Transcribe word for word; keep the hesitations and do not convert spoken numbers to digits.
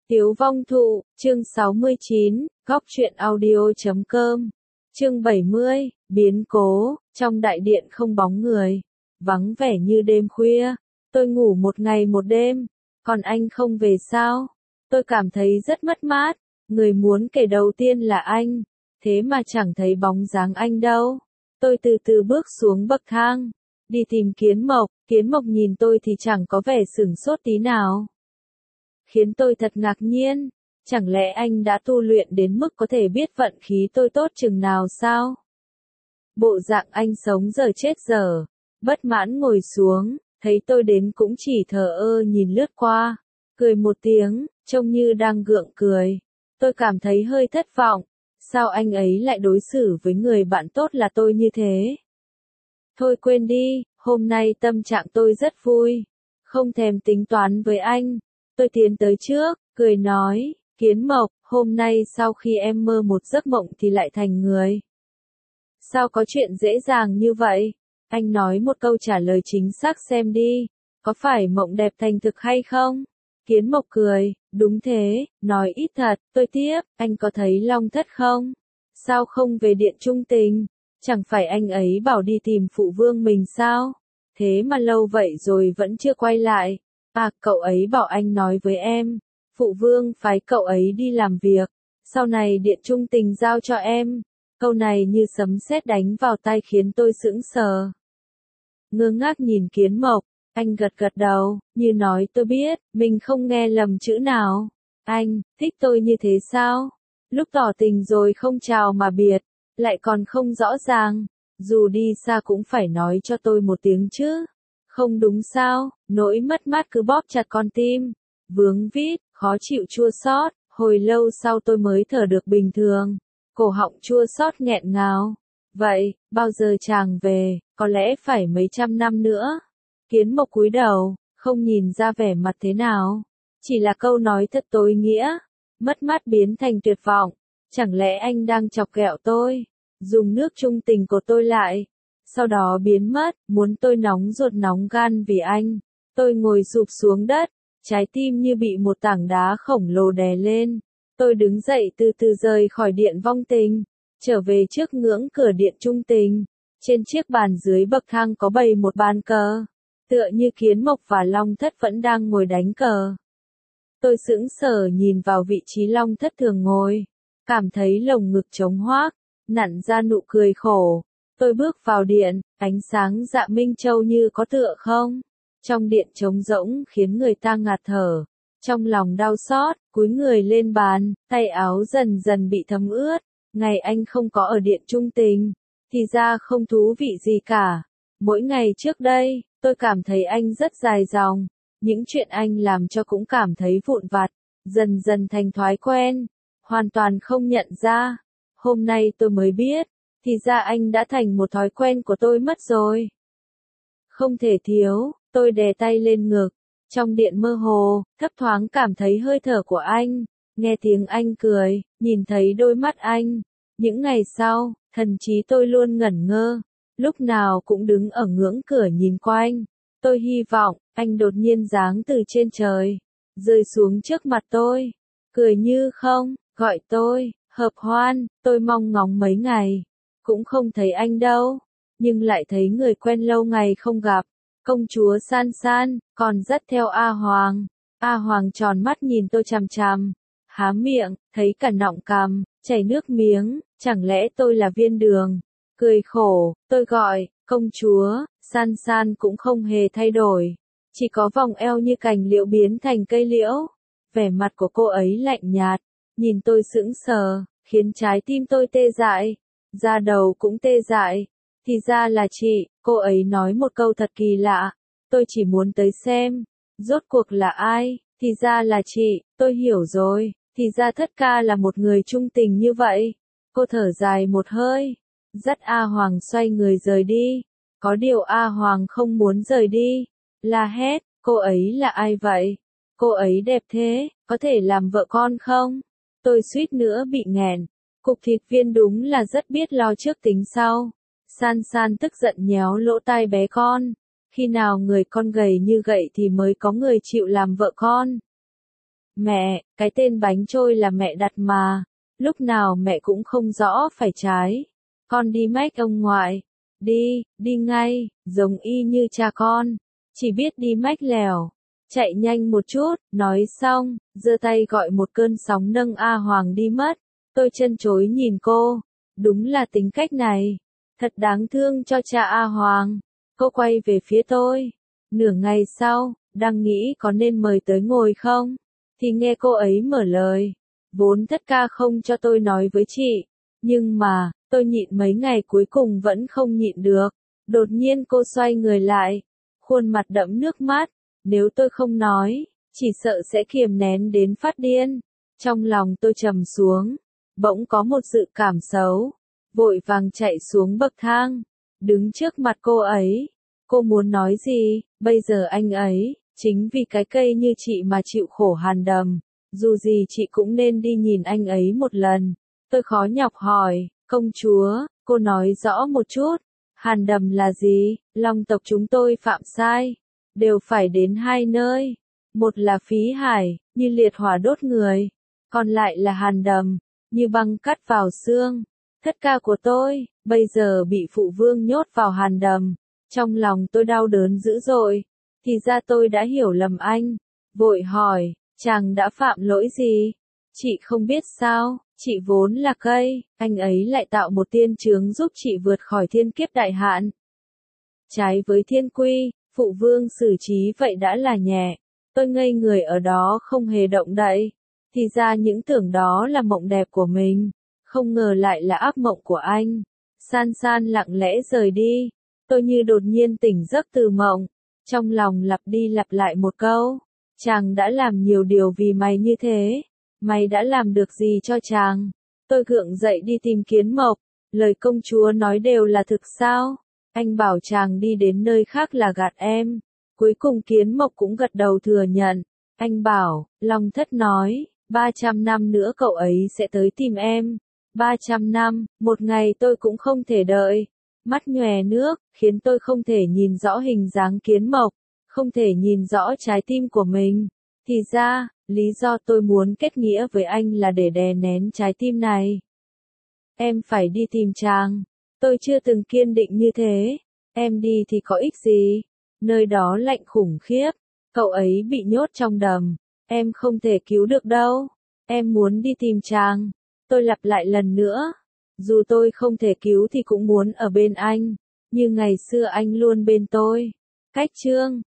Tiếu vong thụ, chương sáu mươi chín, góc truyện audio chấm com. Chương bảy mươi, biến cố, trong đại điện không bóng người, vắng vẻ như đêm khuya. Tôi ngủ một ngày một đêm, còn anh không về sao? Tôi cảm thấy rất mất mát, người muốn kể đầu tiên là anh, thế mà chẳng thấy bóng dáng anh đâu. Tôi từ từ bước xuống bậc thang, đi tìm Kiến Mộc, Kiến Mộc nhìn tôi thì chẳng có vẻ sửng sốt tí nào. Khiến tôi thật ngạc nhiên, chẳng lẽ anh đã tu luyện đến mức có thể biết vận khí tôi tốt chừng nào sao? Bộ dạng anh sống giờ chết giờ, bất mãn ngồi xuống, thấy tôi đến cũng chỉ thờ ơ nhìn lướt qua, cười một tiếng, trông như đang gượng cười. Tôi cảm thấy hơi thất vọng, sao anh ấy lại đối xử với người bạn tốt là tôi như thế? Thôi quên đi, hôm nay tâm trạng tôi rất vui, không thèm tính toán với anh. Tôi tiến tới trước, cười nói, Kiến Mộc, hôm nay sau khi em mơ một giấc mộng thì lại thành người. Sao có chuyện dễ dàng như vậy? Anh nói một câu trả lời chính xác xem đi, có phải mộng đẹp thành thực hay không? Kiến Mộc cười, đúng thế, nói ít thật. Tôi tiếp, anh có thấy Long Thất không? Sao không về điện trung tình? Chẳng phải anh ấy bảo đi tìm phụ vương mình sao? Thế mà lâu vậy rồi vẫn chưa quay lại. À, cậu ấy bảo anh nói với em, phụ vương phái cậu ấy đi làm việc, sau này điện trung tình giao cho em. Câu này như sấm sét đánh vào tai khiến tôi sững sờ. Ngơ ngác nhìn Kiến Mộc, anh gật gật đầu, như nói tôi biết, mình không nghe lầm chữ nào. Anh, thích tôi như thế sao? Lúc tỏ tình rồi không chào mà biệt, lại còn không rõ ràng, dù đi xa cũng phải nói cho tôi một tiếng chứ. Không đúng sao, nỗi mất mát cứ bóp chặt con tim, vướng vít, khó chịu chua xót, hồi lâu sau tôi mới thở được bình thường, cổ họng chua xót nghẹn ngào. Vậy, bao giờ chàng về, có lẽ phải mấy trăm năm nữa. Kiến Mộc cúi đầu, không nhìn ra vẻ mặt thế nào, chỉ là câu nói thật tối nghĩa, mất mát biến thành tuyệt vọng, chẳng lẽ anh đang chọc ghẹo tôi, dùng nước trung tình của tôi lại. Sau đó biến mất, muốn tôi nóng ruột nóng gan vì anh. Tôi ngồi sụp xuống đất, trái tim như bị một tảng đá khổng lồ đè lên. Tôi đứng dậy từ từ rời khỏi điện vong tình, trở về trước ngưỡng cửa điện trung tình. Trên chiếc bàn dưới bậc thang có bày một bàn cờ, tựa như Kiến Mộc và Long Thất vẫn đang ngồi đánh cờ. Tôi sững sờ nhìn vào vị trí Long Thất thường ngồi, cảm thấy lồng ngực trống hoác, nặn ra nụ cười khổ. Tôi bước vào điện, ánh sáng dạ minh châu như có tựa không. Trong điện trống rỗng khiến người ta ngạt thở. Trong lòng đau xót, cúi người lên bàn, tay áo dần dần bị thấm ướt. Ngày anh không có ở điện trung tình, thì ra không thú vị gì cả. Mỗi ngày trước đây, tôi cảm thấy anh rất dài dòng. Những chuyện anh làm cho cũng cảm thấy vụn vặt, dần dần thành thói quen. Hoàn toàn không nhận ra. Hôm nay tôi mới biết. Thì ra anh đã thành một thói quen của tôi mất rồi. Không thể thiếu, tôi đè tay lên ngực. Trong điện mơ hồ, thấp thoáng cảm thấy hơi thở của anh. Nghe tiếng anh cười, nhìn thấy đôi mắt anh. Những ngày sau, thần trí tôi luôn ngẩn ngơ. Lúc nào cũng đứng ở ngưỡng cửa nhìn quanh. Tôi hy vọng, anh đột nhiên giáng từ trên trời. Rơi xuống trước mặt tôi. Cười như không, gọi tôi, hợp hoan, tôi mong ngóng mấy ngày. Cũng không thấy anh đâu, nhưng lại thấy người quen lâu ngày không gặp, công chúa San San, còn dắt theo A Hoàng. A Hoàng tròn mắt nhìn tôi chằm chằm, há miệng, thấy cả nọng cằm, chảy nước miếng, chẳng lẽ tôi là Viên Đường? Cười khổ, tôi gọi, công chúa, San San cũng không hề thay đổi, chỉ có vòng eo như cành liễu biến thành cây liễu. Vẻ mặt của cô ấy lạnh nhạt, nhìn tôi sững sờ, khiến trái tim tôi tê dại. Da đầu cũng tê dại, thì ra là chị, cô ấy nói một câu thật kỳ lạ, tôi chỉ muốn tới xem, rốt cuộc là ai, thì ra là chị, tôi hiểu rồi, thì ra Thất ca là một người trung tình như vậy. Cô thở dài một hơi, dắt A Hoàng xoay người rời đi, có điều A Hoàng không muốn rời đi, la hét, cô ấy là ai vậy? Cô ấy đẹp thế, có thể làm vợ con không? Tôi suýt nữa bị nghẹn. Cục thịt Viên đúng là rất biết lo trước tính sau. San San tức giận nhéo lỗ tai bé con. Khi nào người con gầy như gậy thì mới có người chịu làm vợ con. Mẹ, cái tên bánh trôi là mẹ đặt mà. Lúc nào mẹ cũng không rõ phải trái. Con đi mách ông ngoại. Đi, đi ngay, giống y như cha con. Chỉ biết đi mách lèo. Chạy nhanh một chút, nói xong, giơ tay gọi một cơn sóng nâng A Hoàng đi mất. Tôi chân chối nhìn cô. Đúng là tính cách này. Thật đáng thương cho cha A Hoàng. Cô quay về phía tôi. Nửa ngày sau, đang nghĩ có nên mời tới ngồi không? Thì nghe cô ấy mở lời. Vốn Thất ca không cho tôi nói với chị. Nhưng mà, tôi nhịn mấy ngày cuối cùng vẫn không nhịn được. Đột nhiên cô xoay người lại. Khuôn mặt đẫm nước mắt. Nếu tôi không nói, chỉ sợ sẽ kiềm nén đến phát điên. Trong lòng tôi trầm xuống. Bỗng có một dự cảm xấu. Vội vàng chạy xuống bậc thang. Đứng trước mặt cô ấy. Cô muốn nói gì? Bây giờ anh ấy, chính vì cái cây như chị mà chịu khổ hàn đầm. Dù gì chị cũng nên đi nhìn anh ấy một lần. Tôi khó nhọc hỏi, công chúa, cô nói rõ một chút. Hàn đầm là gì? Long tộc chúng tôi phạm sai. Đều phải đến hai nơi. Một là Phí Hải, như liệt hỏa đốt người. Còn lại là hàn đầm, như băng cắt vào xương. Thất ca của tôi, bây giờ bị phụ vương nhốt vào hàn đầm. Trong lòng tôi đau đớn dữ dội. Thì ra tôi đã hiểu lầm anh. Vội hỏi, chàng đã phạm lỗi gì? Chị không biết sao, chị vốn là cây, anh ấy lại tạo một tiên chướng giúp chị vượt khỏi thiên kiếp đại hạn. Trái với thiên quy, phụ vương xử trí vậy đã là nhẹ. Tôi ngây người ở đó không hề động đậy. Thì ra những tưởng đó là mộng đẹp của mình. Không ngờ lại là ác mộng của anh. San San lặng lẽ rời đi. Tôi như đột nhiên tỉnh giấc từ mộng. Trong lòng lặp đi lặp lại một câu. Chàng đã làm nhiều điều vì mày như thế. Mày đã làm được gì cho chàng? Tôi gượng dậy đi tìm Kiến Mộc. Lời công chúa nói đều là thực sao? Anh bảo chàng đi đến nơi khác là gạt em. Cuối cùng Kiến Mộc cũng gật đầu thừa nhận. Anh bảo, Long Thất nói, ba trăm năm nữa cậu ấy sẽ tới tìm em. ba trăm năm, một ngày tôi cũng không thể đợi. Mắt nhòe nước, khiến tôi không thể nhìn rõ hình dáng Kiến Mộc, không thể nhìn rõ trái tim của mình. Thì ra, lý do tôi muốn kết nghĩa với anh là để đè nén trái tim này. Em phải đi tìm chàng. Tôi chưa từng kiên định như thế. Em đi thì có ích gì? Nơi đó lạnh khủng khiếp. Cậu ấy bị nhốt trong đầm. Em không thể cứu được đâu. Em muốn đi tìm chàng. Tôi lặp lại lần nữa. Dù tôi không thể cứu thì cũng muốn ở bên anh. Như ngày xưa anh luôn bên tôi. Cách chương